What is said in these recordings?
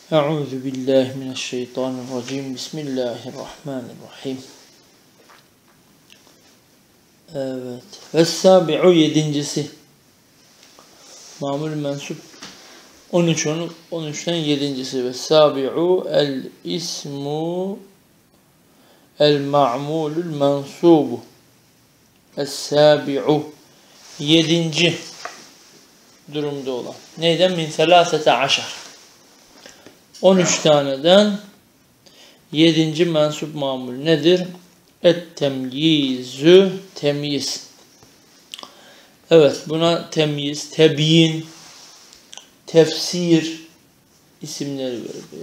Euzu billahi mineşşeytanirracim. Bismillahirrahmanirrahim. Evet. Ves-sabi'u yedincisi. Mamul mensup 13'ten yedincisi. Ves-sabi'u el-ismu el-ma'mulul mensubu. Es-sabi'u yedinci durumda olan. Neyden? Min selasete aşar. 13 taneden 7. mensup mamul nedir? Et-temyizü, temyiz. Evet, buna temyiz, tebyin, tefsir isimleri veriliyor.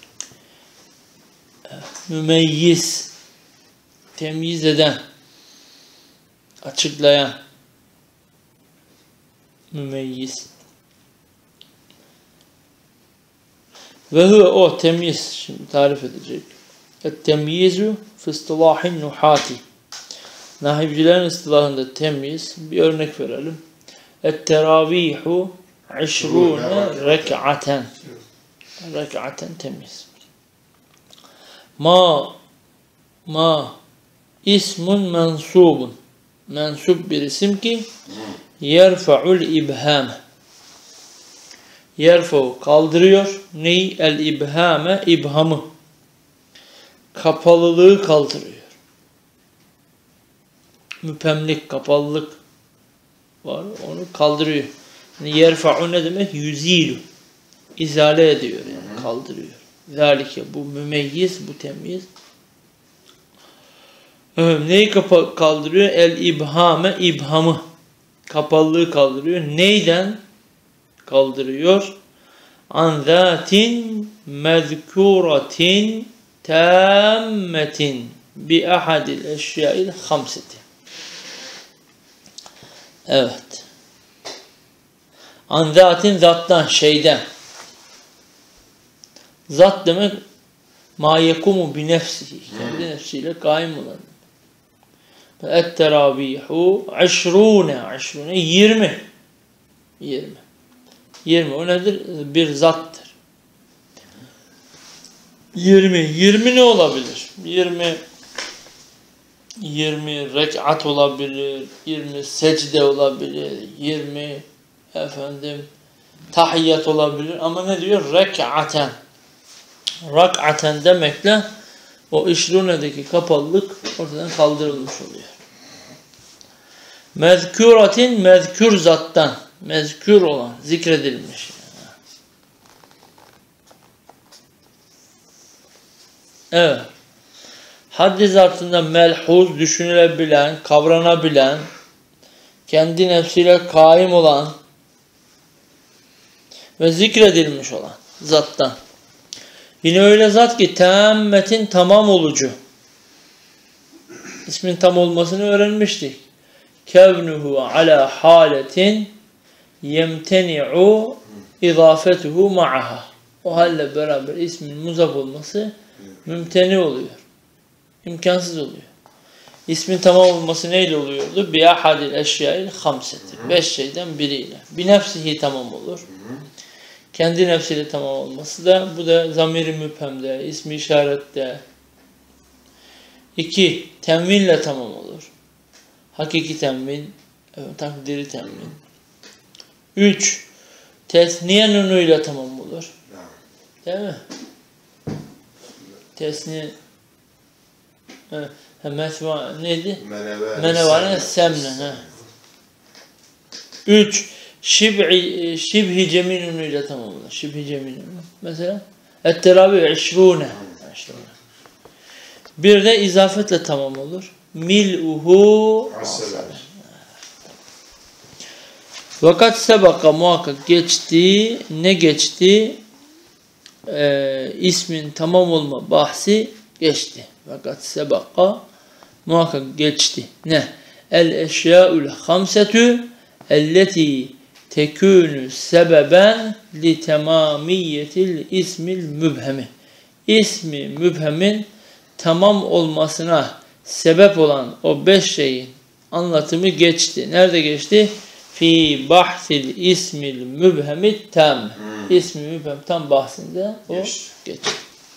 Mümeyyiz, temyiz eden, açıklayan, mümeyyiz. Ve huve o temyiz, şimdi tarif edecek. Et-temyizu fi istilahin nuhati. Nahivcilerin istilahında temyiz, bir örnek verelim. Et-teravihu 20 rek'aten. Rek'aten temyiz. Ma ismun mensubun. Mensup bir isim ki yerfa'ul ibham. Yerfa'u kaldırıyor. Neyi? El-ibhame, ibhamı. Kapalılığı kaldırıyor. Müpemlik, kapalılık var. Onu kaldırıyor. Yani yerfa'u ne demek? Yüzilu. İzale ediyor yani. Kaldırıyor. Zalike. Bu mümeyyiz, bu temyiz. Neyi kaldırıyor? El-ibhame, ibhamı. Kapalılığı kaldırıyor. Neyden kaldırıyor? An zatin mezkuratin tammetin bi ahadil eşya'il hamseti. Evet. An zatin, zattan, şeyden. Zat demek ma yekumu bi nefsihi. Kendi nefsiyle kaim olan. Et-teravihu 20. 20. O nedir? Bir zattır. 20 ne olabilir? 20 rek'at olabilir, 20 secde olabilir, 20 tahiyyat olabilir. Ama ne diyor? Rek'aten. Rek'aten demekle o 20'deki kapalılık ortadan kaldırılmış oluyor. Mezkuratin, mezkür zattan. Mezkür olan, zikredilmiş. Evet. Haddi zatında melhuz, düşünülebilen, kavranabilen, kendi nefsiyle kaim olan ve zikredilmiş olan zattan. Yine öyle zat ki temmetin tamam olucu. İsmin tam olmasını öğrenmiştik. Kevnuhu ala haletin yemteni'u izafetuhu ma'aha. O halle beraber ismin muzaf olması mümteni oluyor. İmkansız oluyor. İsmin tamam olması neyle oluyordu? Bi ahadil eşya'il hamseti. 5 şeyden biriyle. Bi nefsihi tamam olur. Kendi nefsiyle tamam olması da, bu da zamir-i müphemde, ismi işarette. 2. Temvinle tamam olur. Hakiki temvin, takdiri temvin. 3. Tesniye nunuyla tamam olur. Değil mi? Tesniye neydi? Menevane semne. 3. Şibhi cemi nunuyla tamam olur. Şibhi cemi nunu. Mesela et-teravih 20. Bir de izafetle tamam olur. Mil'uhu vakat sebaka, muhakkak geçti. Ne geçti? İsmin tamam olma bahsi geçti. Vakat sebaka, muhakkak geçti. Ne? El-eşya'ul hamsetü elleti tekûnü sebeben li temamiyetil ismil mübhemi. İsmi mübhemin tamam olmasına sebep olan o 5 şeyin anlatımı geçti. Nerede geçti? Fi bahsil ismil mübhemit tam. İsmi mübhem tam bahsinde o geçer.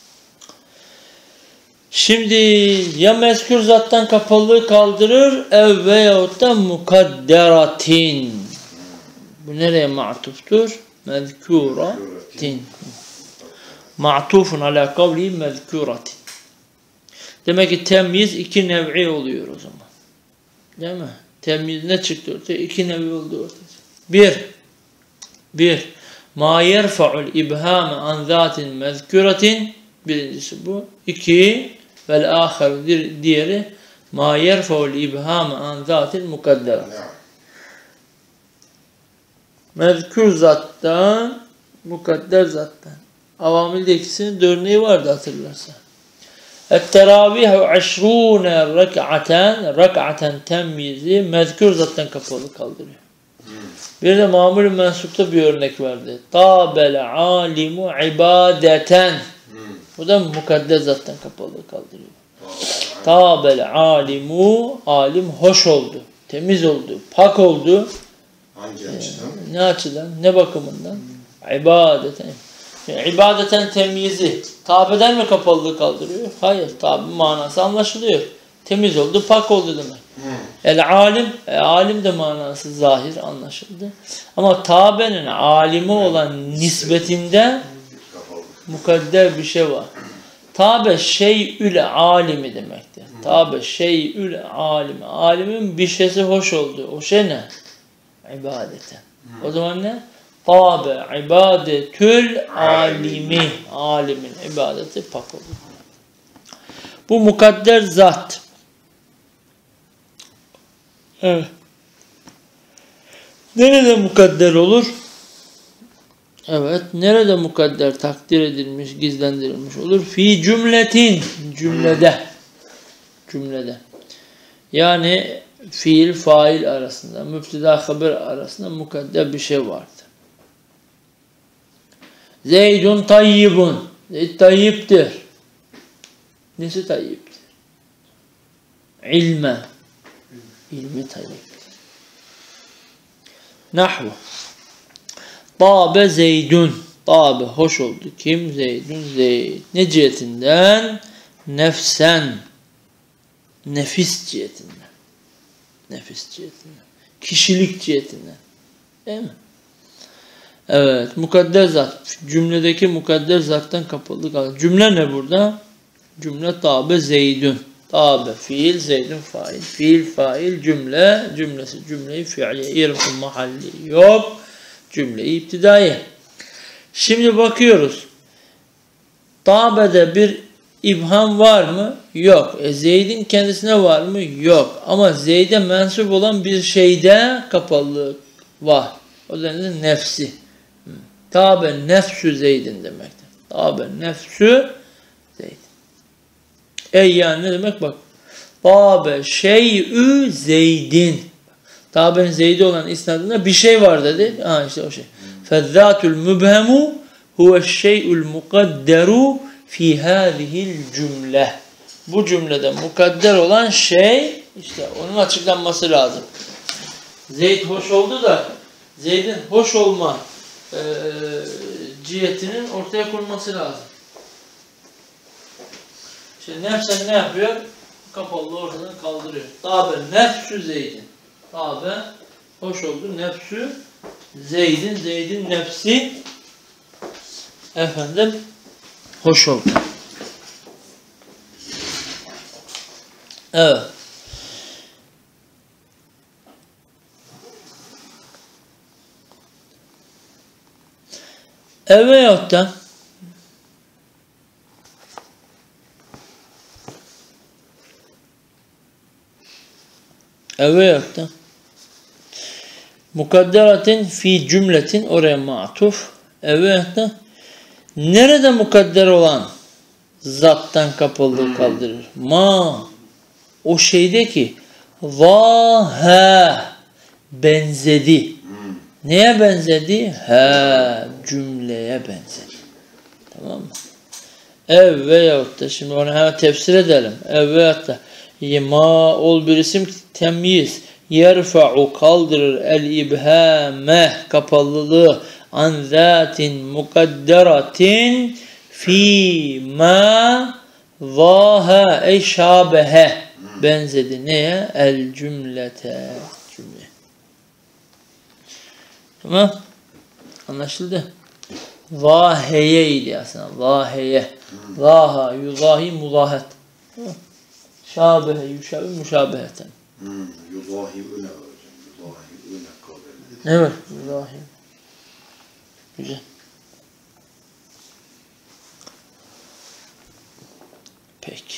Şimdi ya mezkür zattan kapalılığı kaldırır ev veyahut da mukadderatin. Bu nereye ma'tuftur? Mezkuratin. Ma'tufun ala kavli mezkuratin. Demek ki temyiz iki nev'i oluyor o zaman. Değil mi? Temyiz ne çıktı ortaya? İki nev'i oldu ortaya. Bir. Ma yerfa'ul ibhame an zatin mezkuratin. Birincisi bu. İki. Vel ahir diğeri. Ma yerfa'ul ibhame an zatin mukaddera. Mezkür zattan, mukadder zattan. Avamilde ikisinin de örneği vardı hatırlarsan. Et-teravihu 20 rak'aten temyizi mezkür zattan kapalı kaldırıyor. Bir de mamul-i mensupta bir örnek verdi. Tabel alimu ibadeten. Bu da mukadder zattan kapalı kaldırıyor. Tabel alimu, alim hoş oldu, temiz oldu, pak oldu. Hangi açıdan? Ne açıdan? Ne bakımından? İbadeten. Yani ibadeten temyizi. Tabeden mi kapalılığı kaldırıyor? Hayır. Tabi manası anlaşılıyor. Temiz oldu, pak oldu demek. El alim, alim de manası zahir anlaşıldı. Ama tabenin alimi olan nispetinde mukadder bir şey var. Tabe şey'ül alimi demektir. Tabe şey'ül alimi. Alimin bir şeysi hoş oldu. O şey ne? İbadeten. O zaman ne? Tabe ibadetül alimi. Alimin ibadeti pak olur. Bu mukadder zat. Evet. Nerede mukadder olur? Evet. Nerede mukadder takdir edilmiş, gizlendirilmiş olur? Fi cümletin. Cümlede. Cümlede. Yani fiil, fail arasında, müpteda, haber arasında mukadder bir şey vardı. Zeydun tayyibun. Zeyd tayyiptir. Nesi tayyiptir? İlme. İlmi tayyiptir. Nahvu. Tabe Zeydun. Tabe hoş oldu. Kim? Zeydun Zeyd. Ne cihetinden? Nefsen. Nefis cihetinden. Nefis cihetinden. Kişilik cihetinden. Değil mi? Evet. Mukadder zat. Cümledeki mukadder zattan kapalı kalır. Cümle ne burada? Cümle tabe Zeydun. Tabe fiil, Zeydun fail. Fiil, fail, cümle. Cümlesi cümleyi fiiliye. İrfun mahalli yok. Cümleyi iptidaiye. Şimdi bakıyoruz. Tabe'de bir İbham var mı? Yok. Zeyd'in kendisine var mı? Yok. Ama Zeyd'e mensup olan bir şeyde kapalılık var. O nedenle nefsi. Tabe nefsü Zeyd'in demektir. Tabe nefsü Zeyd. Yani ne demek bak. Tabe şey'ü Zeyd'in. Tabe'nin Zeyd'i olan isnadında bir şey var dedi. İşte o şey. Fezzâtul mübhemu huve'ş-şey'ül mukadderu fi hâzihil cümle. Bu cümlede mukadder olan şey, işte onun açıklanması lazım. Zeyd hoş oldu da Zeyd'in hoş olma cihetinin ortaya konulması lazım. Şimdi nefsen ne yapıyor? Kapalılığı ortadan kaldırıyor. Tabe nefsü Zeyd'in. Tabe hoş oldu. Nefsü Zeyd'in. Zeyd'in nefsi efendim hoş oldu. Evet. Veyahut da veyahut da mukadderatin fi cümletin oraya matuf. Veyahut da nerede mukadder olan zattan kapalılığı kaldırır? Ma o şeydeki vahe benzedi. Neye benzedi? Cümleye benzedi. Tamam mı? Veyahut da şimdi onu hemen tefsir edelim. Veyahut da ma ol bir isim temyiz. Yerfa'u kaldırır el ibhame kapalılığı an zatin mukadderatin fi ma zaha ey şabehe benzedi neye? El cümlete cümle. Tamam. Anlaşıldı. Zaheye idi aslında. Zaheye. Zaha yuzahi muzahet. Şabehe yuşabe müşabeheten. Yuzahi'üne hocam. Yuzahi'üne kavli. Evet. Yuzahi. Güzel. Peki.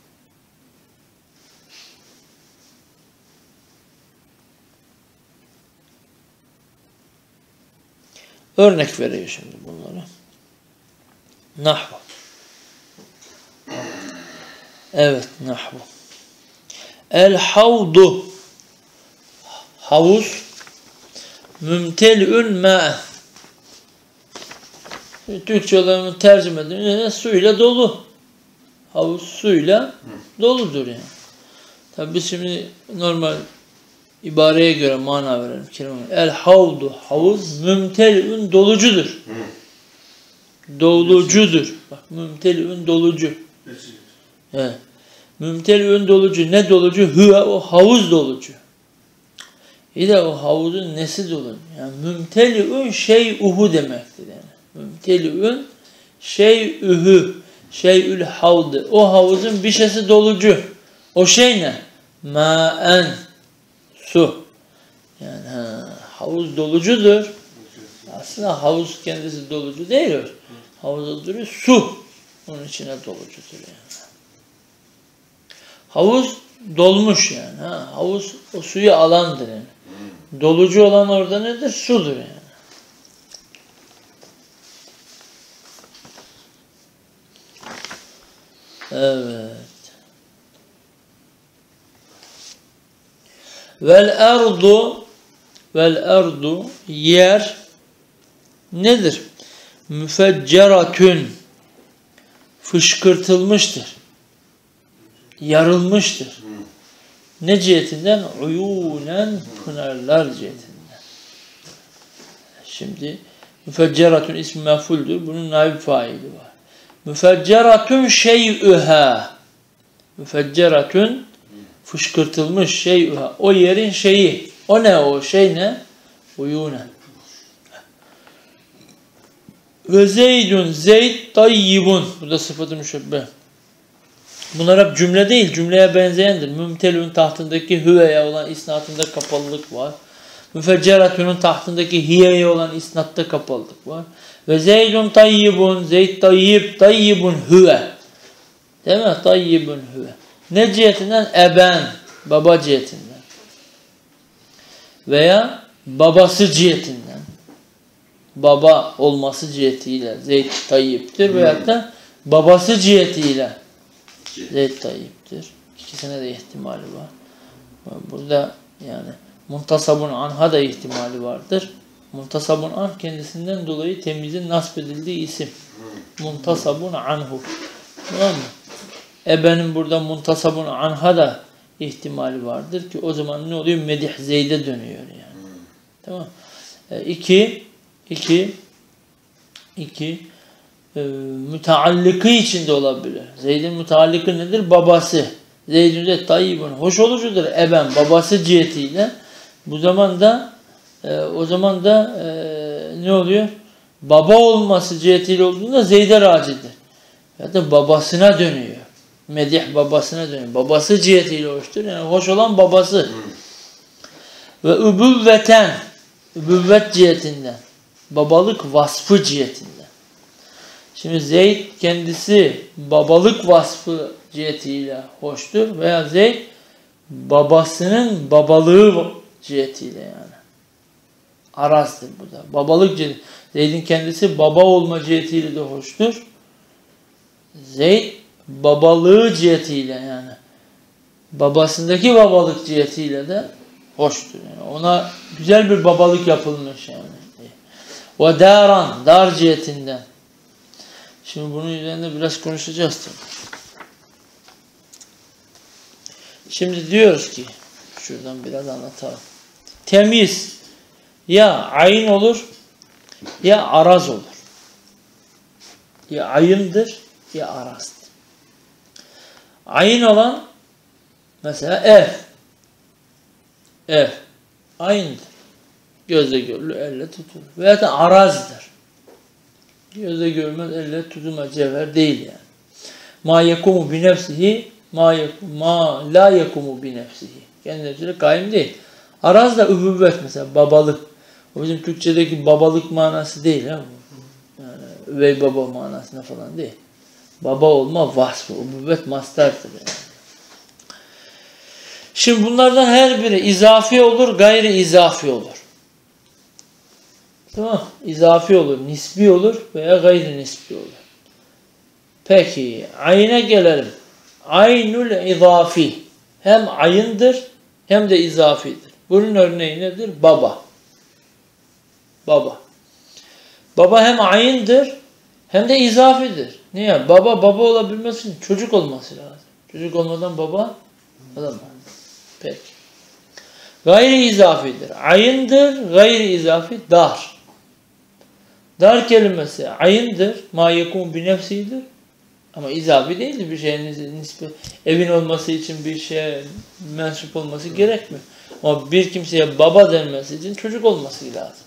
Örnek veriyor şimdi bunlara. Nahvu. Evet, nahvu. El havdu. Havuz. Mümtel'ün ma'e. Türkçe olarak tercüme edildiğinde suyla dolu. Havuz suyla doludur yani. Tabi biz şimdi normal ibareye göre mana verelim. El havdu, havuz mümtel'ün dolucudur. Dolucudur. Bak mümtel'ün dolucu. Evet. Mümtel'ün dolucu. Ne dolucu? Hüve o havuz dolucu. Bir de o havuzun nesi dolu? Yani mümtel'ün şey'uhu demektir yani. Mümtel'ün şey'ühü. Şey'ül havdı. O havuzun bir şeysi dolucu. O şey ne? Ma'en. Su. Yani havuz dolucudur. Aslında havuz kendisi dolucu değil o. Havuzda duruyor. Su. Onun içine dolucudur yani. Havuz dolmuş yani. Havuz o suyu alandır yani. Dolucu olan orada nedir? Sudur yani. Evet. Vel erdu yer nedir? Müfecceratün fışkırtılmıştır. Yarılmıştır. Ne cihetinden? Uyunen pınarlar cihetinden. Şimdi müfecceratün ismi mef'uldür. Bunun naib faili var. Müfecceratün şey'üha. Müfecceratün fışkırtılmış şey'üha. O yerin şeyi. O ne o? Şey ne? Uyunen. Ve zeydun. Zeyd tayyibun. Bu da sıfatı müşebbeh. Bunlar hep cümle değil. Cümleye benzeyendir. Mümtelün tahtındaki hüveye olan isnatında kapalılık var. Müfecceratünün tahtındaki hiyeye olan isnatta kapalılık var. Ve zeydun tayyibun. Zeyd tayyib. Tayyibun hüve. Değil mi? Tayyibun hüve. Ne cihetinden? Eben. Baba cihetinden. Veya babası cihetinden. Baba olması cihetiyle Zeyd tayyiptir. Veyahut da babası cihetiyle Zeyd tayyiptir. İkisine de ihtimali var. Burada yani muntasabun anha da ihtimali vardır. Muntasabun an kendisinden dolayı temizin nasp edildiği isim. Muntasabun anhu. Tamam mı? Ebenin burada muntasabun anha da ihtimali vardır ki o zaman ne oluyor? Medih Zeyd'e dönüyor yani. Tamam. Mütealliki içinde olabilir. Zeyd'in mütealliki nedir? Babası. Zeyd'in de tayyibun. Hoş olucudur. Eben. Babası cihetiyle. Bu zaman da o zaman da ne oluyor? Baba olması cihetiyle olduğunda Zeyd'e racidir. Ya da babasına dönüyor. Medih babasına dönüyor. Babası cihetiyle hoştur. Yani hoş olan babası. Ve übüvveten. Übüvvet cihetinden. Babalık vasfı cihetinden. Şimdi Zeyd kendisi babalık vasfı cihetiyle hoştur veya Zeyd babasının babalığı cihetiyle yani. Arazdır bu da. Babalık ciheti. Zeyd'in kendisi baba olma cihetiyle de hoştur. Zeyd babalığı cihetiyle yani. Babasındaki babalık cihetiyle de hoştur. Yani ona güzel bir babalık yapılmış yani. Ve daran, dar cihetinden. Şimdi bunun üzerinde biraz konuşacağız tabii. Şimdi diyoruz ki, şuradan biraz anlatalım. Temiz ya ayn olur ya araz olur. Ya ayındır ya arazdır. Ayın olan mesela ev. Ev. Ayındır. Gözle görülür, elle tutulur. Veya da arazdır. Gözle görülmez, elle tutulmaz cevher değil yani. Ma yekumu bi nefsihi ma la yekumu bi nefsihi. Kendi nefsiyle kaim değil. Araz da übüvvet mesela babalık. O bizim Türkçedeki babalık manası değil ha. Yani üvey baba manasına falan değil. Baba olma vasfı. Übüvvet mastardır yani. Şimdi bunlardan her biri izafi olur, gayri izafi olur. Tamam. İzafi olur, nisbi olur veya gayri nisbi olur. Peki, ayine gelelim. Aynul izafi. Hem ayındır hem de izafidir. Bunun örneği nedir? Baba. Baba. Baba hem ayındır hem de izafidir. Niye? Baba olabilmesi için çocuk olması lazım. Çocuk olmadan baba olamaz. Peki. Gayri izafidir. Ayındır, gayri izafi dar. Dar kelimesi ayındır. Ma yekun bi nefsidir. Ama izafi değildir bir şeyin nispet. Evin olması için bir şeye mensup olması gerekmiyor. Ama bir kimseye baba denmesi için çocuk olması lazım.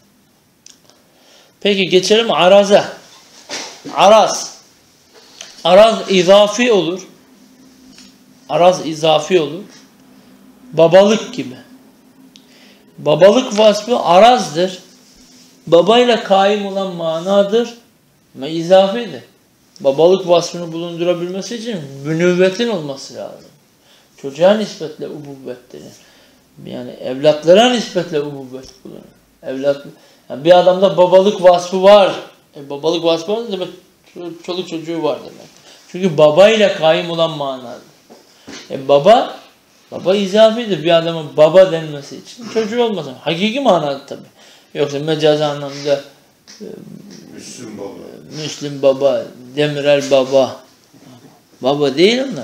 Peki geçelim araza. Araz. Araz izafi olur. Araz izafi olur. Babalık gibi. Babalık vasfı arazdır. Babayla kaim olan manadır. Ama izafidir. Babalık vasfını bulundurabilmesi için münüvvetin olması lazım. Çocuğa nispetle ubuvvettir. Yani evlatlara nispetle ubuvvet bulunur. Yani bir adamda babalık vasfı var. Babalık vasfı var demek çoluk çocuğu var demek. Çünkü babayla kaim olan manadır. Baba izafidir. Bir adamın baba denmesi için çocuğu olmasın. Hakiki manada tabii. Yoksa mecazi anlamda Müslüm baba, Demirel baba. Baba değil onlar.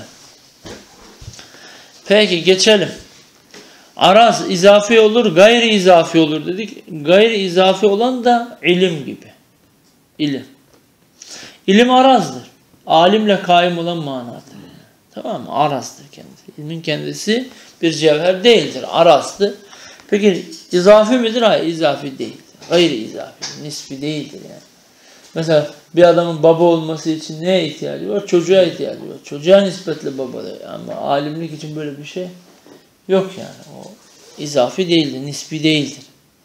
Peki geçelim. Araz izafi olur, gayri izafi olur dedik. Gayri izafi olan da ilim gibi. İlim. İlim arazdır. Alimle kaim olan manadır. Tamam mı? Arazdır kendisi. İlmin kendisi bir cevher değildir. Arazdır. Peki izafi midir? Hayır, izafi değildir. Gayri izafi. Nisbi değildir yani. Mesela bir adamın baba olması için neye ihtiyacı var? Çocuğa ihtiyacı var. Çocuğa nispetle babadır. Ama alimlik için böyle bir şey yok yani. O izafi değildir, nisbi değildir.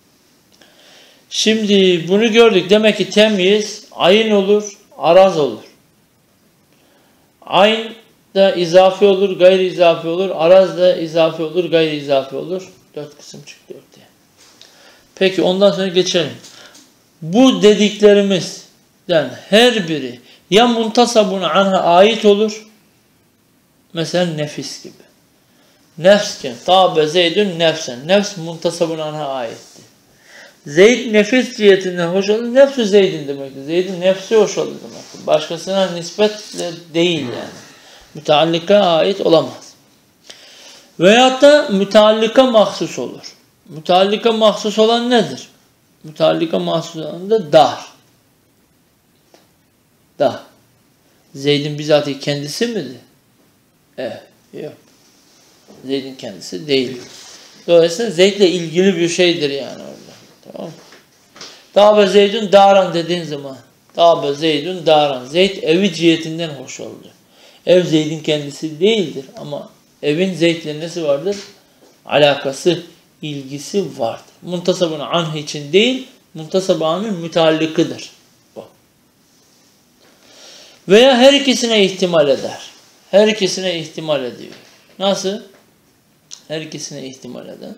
Şimdi bunu gördük. Demek ki temyiz ayn olur, araz olur. Ayn da izafi olur, gayri izafi olur. Araz da izafi olur, gayri izafi olur. 4 kısım çıktı ortaya. Peki ondan sonra geçelim. Bu dediklerimizden her biri ya muntasabun anha ait olur. Mesela nefis gibi. Nefsken, tabe Zeydün nefsen. Nefs muntasabun anha aitti. Zeyd nefis cihetinden hoş olur. Nefsü Zeyd'in demektir. Zeyd'in nefsi hoş olur demektir. Başkasına nispetle değil yani. Müteallika ait olamaz. Veyahut da müteallika mahsus olur. Müteallika mahsus olan nedir? Müteallika mahsus olan da dar. Dar. Zeyd'in bizatihi kendisi midir? Evet. Yok. Zeyd'in kendisi değil. Dolayısıyla Zeyd'le ilgili bir şeydir yani orada. Tamam mı? Dâbe Zeydün daran dediğin zaman Dâbe Zeydün daran. Zeyd evi cihetinden hoş oldu. Ev Zeyd'in kendisi değildir ama evin Zeyd'le nesi vardır? Alakası, ilgisi vardır. Muntasabın anh için değil, muntasab-ı anh'ın müteallıkıdır. O. Veya her ikisine ihtimal eder. Her ikisine ihtimal ediyor. Nasıl? Her ikisine ihtimal eder.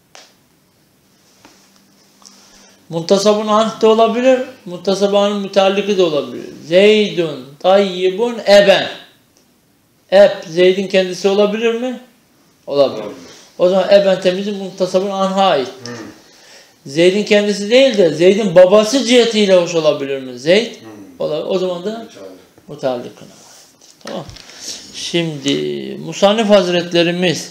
Muntasabun anh da olabilir, muntasab-ı anh'ın müteallıkı da olabilir. Zeydun tayyibun eben. Zeyd'in kendisi olabilir mi? Olabilir. O zaman eben temizin muntasabın anh'a ait. Zeyd'in kendisi değil de Zeyd'in babası cihetiyle hoş olabilir mi? Zeyd olabilir. O zaman da mutallikına ait. Tamam. Şimdi Musannif Hazretlerimiz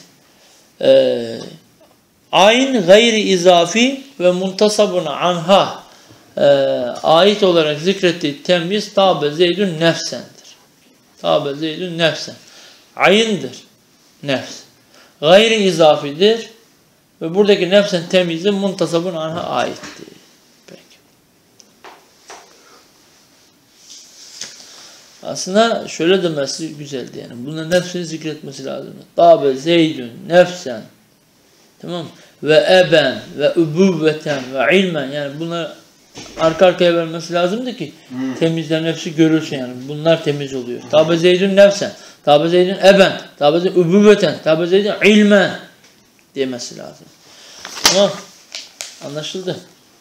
ayn gayri izafi ve muntasabun anha ait olarak zikrettiği temyiz tabe zeydün nefsendir. Tabe zeydün nefsen. Ayındır. Nefs. Gayri izafidir. Ve buradaki nefsen temyizi muntasabın anha aittir. Peki. Aslında şöyle demesi güzeldi yani. Bunların hepsini zikretmesi lazım. Tabe zeydün nefsen. Tamam mı? Ve eben ve übüvveten ve ilmen. Yani bunları arka arkaya vermesi lazımdı ki temizlerin hepsi görülsün yani. Bunlar temiz oluyor. Tabe zeydün nefsen. Tabe zeydün eben. Tabe zeydün übüvveten. Tabe zeydün ilmen. Demesi lazım. Tamam. Anlaşıldı.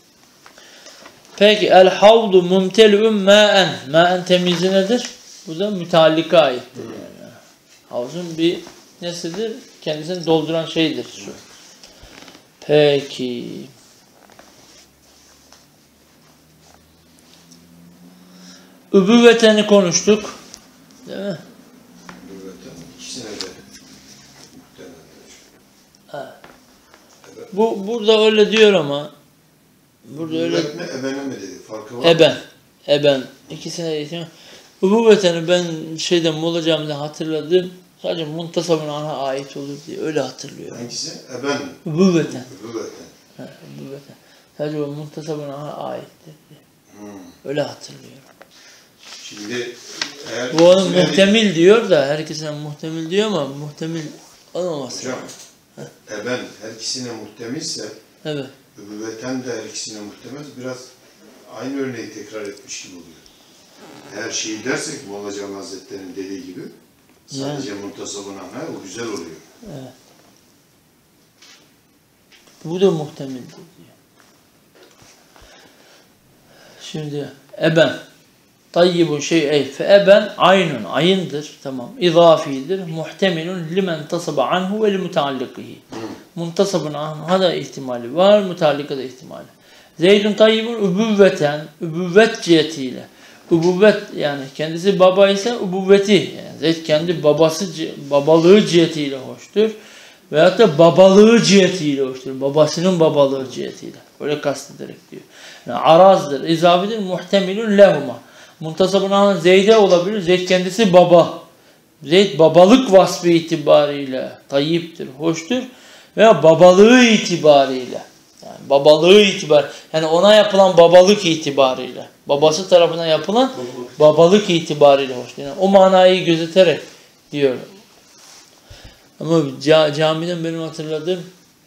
Peki el havdu mumtelü'ün mâen. Mâen temizi nedir? Bu da müteallika aittir yani. Havuzun bir nesidir? Kendisini dolduran şeydir şu. Peki. Übüvveteni konuştuk. Değil mi? Übüvveten ikisine de muhtemelen. Burada öyle diyor ama burada öyle Übüvvet mi ebene mi dedi? Farkı var eben. mı? Eben. İkisine de ihtimal. Übüvveteni ben şeyden Molla Camii'de hatırladım. Sadece muntasabın ana ait olur diye öyle hatırlıyorum. Hangisi? Eben mi? Übüvveten. Übüvveten. Übüvveten. Sadece o muntasabın ana aittir diye. Öyle hatırlıyorum. Şimdi eğer... Bu onun muhtemil diyor da herkesine muhtemil diyor ama muhtemil olmaması. Hocam, eben her ikisine muhtemilse Evet. übüvveten de her ikisine muhtemel, biraz aynı örneği tekrar etmiş gibi oluyor. Eğer şeyi dersek Molla Cami Hazretleri'nin dediği gibi sadece muntasabın anha o güzel oluyor. Evet. Bu da muhtemildir diyor. Şimdi eben tayyibun şey'ey fe eben aynun ayındır. Tamam. İzafidir. Muhtemilun limen tasaba anhu ve li muteallikihi. Muntasabın anha da ihtimali var. Mutallika da ihtimali. Zeydun tayyibun übüvveten. Übüvvet cihetiyle. Übüvvet yani kendisi baba ise übüvveti. Yani Zeyd kendi babalığı cihetiyle hoştur. Veyahut da babalığı cihetiyle hoştur. Babasının babalığı cihetiyle. Öyle kastederek diyor. Yani arazdır, izafidir, muhtemilun lehuma. Muntasabın anı Zeyd'e olabilir. Zeyd kendisi baba. Zeyd babalık vasfı itibariyle tayyiptir, hoştur. Veya babalığı itibariyle. Yani babalığı itibariyle. Yani ona yapılan babalık itibariyle. Babası tarafından yapılan babalık itibariyle hoştur. Yani o manayı gözeterek diyor. Ama camiden benim hatırladığım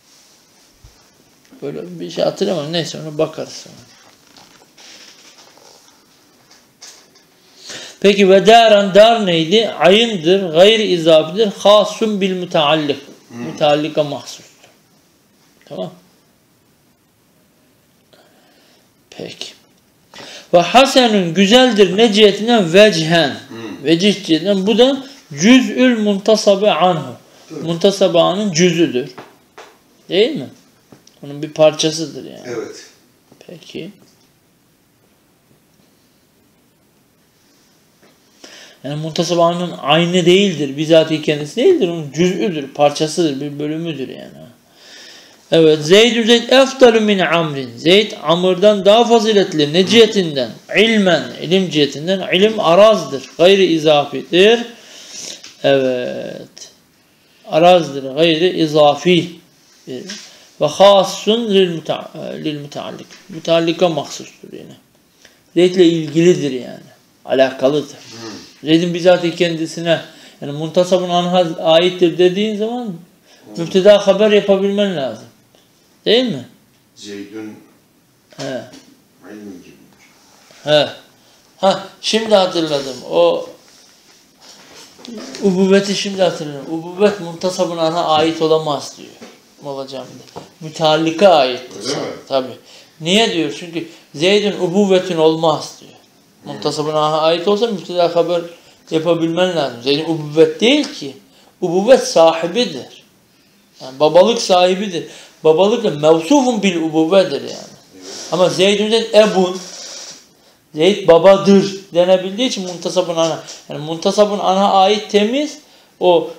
böyle bir şey hatırlamam. Neyse ona bakarız sonra. Peki ve daran dar neydi? Ayındır, gayri izafidir, hasun bil müteallik. Müteallika mahsustur. Tamam. Peki. Ve hasenun güzeldir ne cihetinden vecihen. Vecih cihetinden. Bu da cüz'ül muntasabe anhu. Muntasabe anın cüzüdür. Değil mi? Onun bir parçasıdır yani. Evet. Peki. Yani muntasab anın aynı değildir. Bizatihi kendisi değildir. Onun cüz'üdür, parçasıdır, bir bölümüdür yani. Evet. Zeyd efdalu min amrin. Zeyd Amr'dan daha faziletli. Ne cihetinden? İlmen. İlim cihetinden. İlim arazdır. Gayri izafidir. Evet. Arazdır. Gayri izafi. Ve hasun lil müteallik. Müteallika mahsustur yani. Zeyd'le ilgilidir yani. Alakalıdır. Zeyd'in bizatihi kendisine yani muntasabın anha aittir dediğin zaman müpteda haber yapabilmen lazım. Değil mi? Zeydün He. ilmi gibi. He. Ha, şimdi hatırladım. O ubuvveti şimdi hatırladım. Ubuvvet muntasabın anha ait olamaz diyor. Molla Camii'de. Müteallika aittir. Tabii. Niye diyor? Çünkü Zeyd'in ubuvvetin olmaz diyor. Muntasabın anha ait olsa müpteda haber yapabilmen lazım. Zeyd'in ubuvvet değil ki. Ubuvvet sahibidir. Yani babalık sahibidir. Babalık da mevsufun bil ubuvvedir yani. Ama Zeyd'in ebun, Zeyd babadır denebildiği için muntasabın ana. Yani muntasabın ana ait temiz o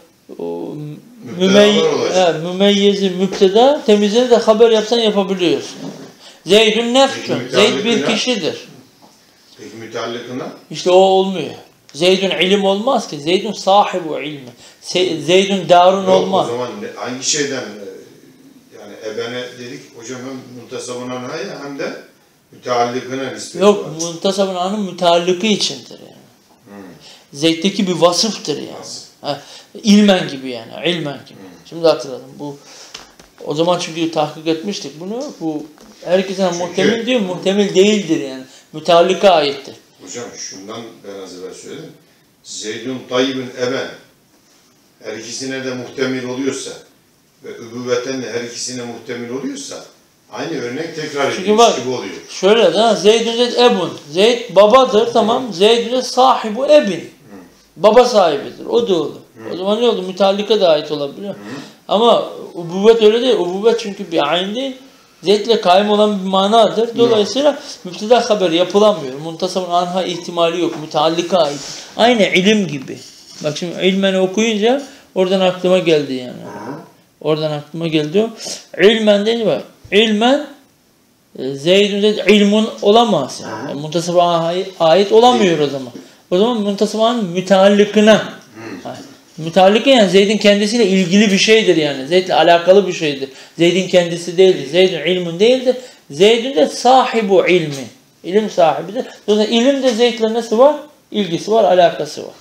mümeyyezi müpteda temizini de haber yapsan yapabiliyorsun. Zeydun nefsün. Peki Zeyd bir müteallıkına? kişidir. Peki müteallıkına? İşte o olmuyor. Zeydun ilim olmaz ki. Zeydun sahibu ilmi. Zeydun darun Yok, olmaz. o zaman hangi şeyden yani ebene dedik hocam hem muntasabın anhaya hem de müteallıkına nispeti Yok, var. muntasabın anın müteallıkı içindir yani. Zeyd'deki bir vasıftır yani. Vasıf. Ha, ilmen gibi yani, ilmen gibi. Şimdi hatırladım. Bu o zaman çünkü tahkik etmiştik bunu. Bu herkesin muhtemel diyor, muhtemel değildir yani. Müteallika aittir. Hocam şundan ben az evvel söyledim. Zeydun tayyibün eben her ikisine de muhtemel oluyorsa ve übüvveten de her ikisine muhtemel oluyorsa aynı örnek tekrar Çünkü edilmiş bak, gibi oluyor. şöyle de Zeydun Zeyd ebun. Zeyd babadır, tamam. Zeydun Zeyd sahibu ebin. Baba sahibidir. O da olur. O zaman ne oldu? Müteallika da ait olabilir. Ama ubuvvet öyle değil. Ubuvvet çünkü bir ayn değil. Zeyd'le kaim olan bir manadır. Dolayısıyla müpteda haber yapılamıyor. Muntasabın anha ihtimali yok. Müteallika ait. Aynı ilim gibi. Bak şimdi ilmen okuyunca oradan aklıma geldi yani. Oradan aklıma geldi o. İlmen deyince bak. İlmen Zeydun Zeyd ilmun olamaz. Yani. Muntasabın anha'ya ait olamıyor o zaman. O zaman muntasabın müteallıkına. Müteallıkı yani Zeyd'in kendisiyle ilgili bir şeydir yani. Zeyd'le alakalı bir şeydir. Zeyd'in kendisi değildir. Zeyd'in ilmun değildir. Zeyd'in de sahibu ilmi. İlim sahibidir. Dolayısıyla ilim de Zeyd'le nasıl var? İlgisi var, alakası var.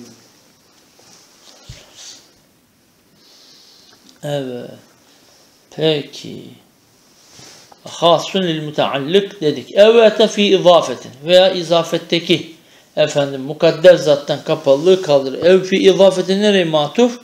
Evet. Peki. Hasun lil müteallık dedik. Evvete fi izafetin veya izafetteki efendim mukadder zattan kapalılığı kaldırır. Ev fi izafetin nereye matuf?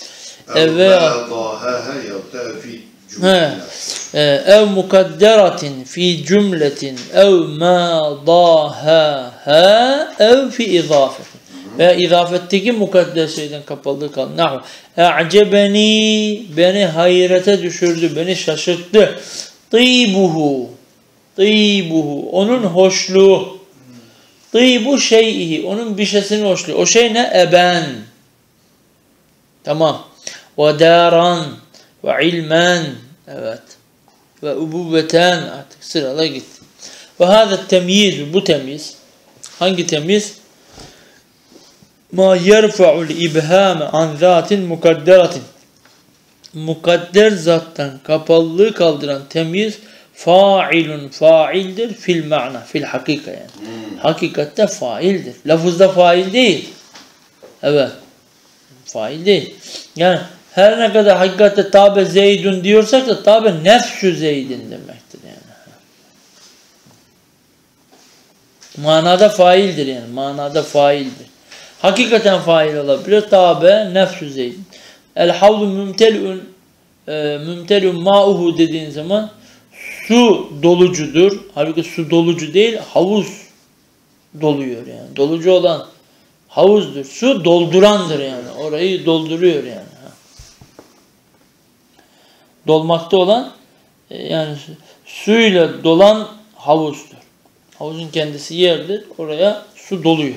Ev mukadderatin fi cümletin ev ma dahaha ev fi izafetin. Veya izafetteki mukadder şeyden kapalılığı kaldırır. Nahu. E'cebeni beni hayrete düşürdü, beni şaşırttı. Tıybuhu. Tıybuhu. Onun hoşluğu. Tıybu şey'ihi. Onun bir şeysinin hoşluğu. O şey ne? Eben. Tamam. Ve daran. Ve ilmen. Evet. Ve ubuvveten. Artık sırala gitti. Ve hâzâ temyiz. Bu temyiz. Hangi temyiz? Ma yerfa'ul ibhâme an zâtin mukadderatin. Mukadder zattan kapalılığı kaldıran temyiz failun faildir fil ma'na fil hakika yani. Hakikatte faildir. Lafızda fail değil. Evet. Fail değil. Yani her ne kadar hakikatte tabe Zeydun diyorsak da tabe nefsü Zeydin demektir yani. Manada faildir yani. Manada faildir. Hakikaten fail olabilir. Tabe nefsü Zeydin. El havlu mümtelun ma'uhu dediğin zaman su dolucudur. Halbuki su dolucu değil, havuz doluyor yani. Dolucu olan havuzdur. Su doldurandır yani. Orayı dolduruyor yani. Dolmakta olan yani suyla dolan havuzdur. Havuzun kendisi yerdir. Oraya su doluyor.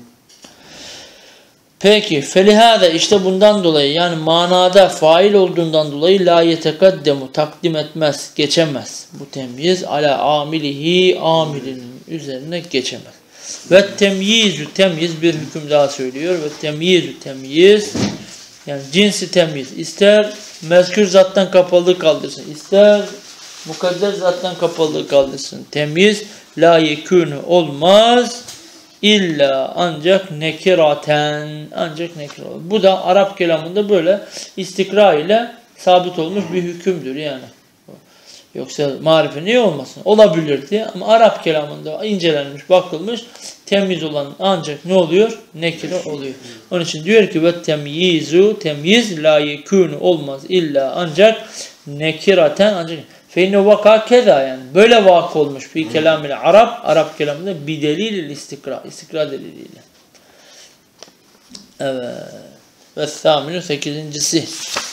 Peki, felihâde işte bundan dolayı yani manada fail olduğundan dolayı la yetekaddemu takdim etmez, geçemez. Bu temyiz ala amilihi amilinin üzerine geçemez. Ve temyizü temyiz bir hüküm daha söylüyor ve temyizü temyiz yani cinsi temyiz. İster mezkür zattan kapalılığı kaldırsın, ister mukadder zattan kapalılığı kaldırsın. Temyiz la yekûnü olmaz. İlla ancak nekiraten ancak nekir olur. Bu da Arap kelamında böyle istikra ile sabit olmuş bir hükümdür yani. Yoksa marife niye olmasın? Olabilirdi ama Arap kelamında incelenmiş, bakılmış temiz olan ancak ne oluyor? Nekire oluyor. Onun için diyor ki ve temyizu temyiz la yekûnü olmaz illa ancak nekiraten ancak feyne vaka keza yani. Böyle vak olmuş bir kelam ile Arap kelamında bir delil istikra deliliyle. Evet. Ve 8.